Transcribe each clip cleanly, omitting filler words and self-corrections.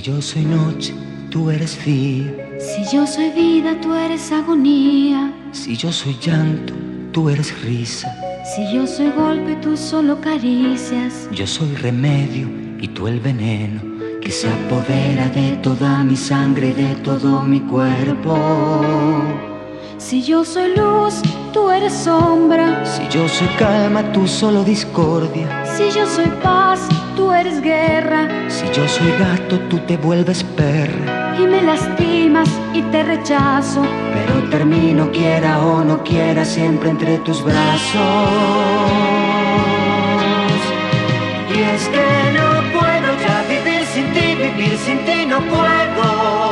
yo soy noche, tú eres día. Si yo soy vida, tú eres agonía. Si yo soy llanto, tú eres risa. Si yo soy golpe, tú solo caricias. Yo soy remedio y tú el veneno que se apodera de toda mi sangre y de todo mi cuerpo. Si yo soy luz, tú eres sombra. Si yo soy calma, tú solo discordia. Si yo soy paz, tú eres guerra. Si yo soy gato, tú te vuelves perra. Y me lastimas y te rechazo, pero termino quiera o no quiera siempre entre tus brazos. Y es que no puedo ya vivir sin ti no puedo.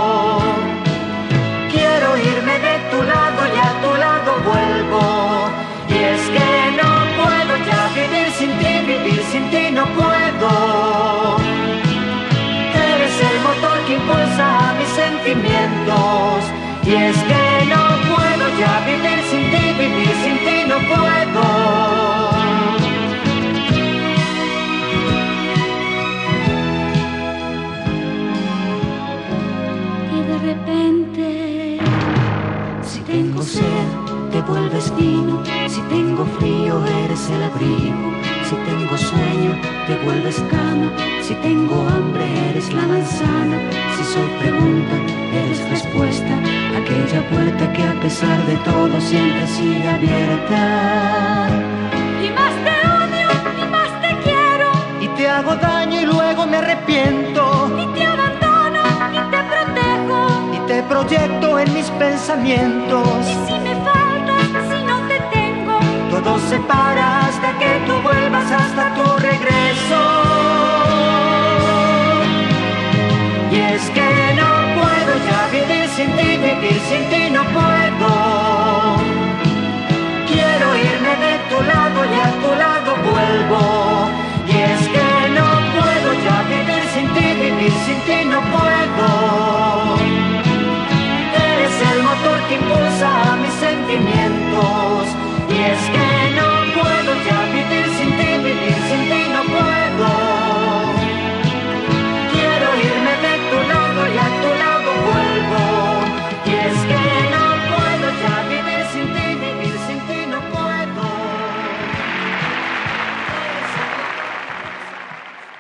Quiero irme de tu lado y a tu lado vuelvo. Y es que no puedo ya vivir sin ti no puedo. Eres el motor que impulsa a mis sentimientos. Y es que no puedo ya vivir sin ti no puedo. Y de repente, si tengo sed, te vuelves vino. Si tengo frío, eres el abrigo. Si tengo sueño, te vuelves cama. Si tengo hambre, eres la manzana. Si soy pregunta, eres respuesta. Aquella puerta que a pesar de todo siempre sigue abierta. y más te odio, y más te quiero. Y te hago daño y luego me arrepiento. Y te abandono, y te protejo. Y te proyecto en mis pensamientos. Y si me faltas, si no te tengo, todo se para hasta que tú vuelvas, hasta tu regreso. Y es que no puedo ya vivir sin ti no puedo. Quiero irme de tu lado y a tu lado vuelvo. Y es que no puedo ya vivir sin ti no puedo. Eres el motor que impulsa a mis sentimientos. Y es que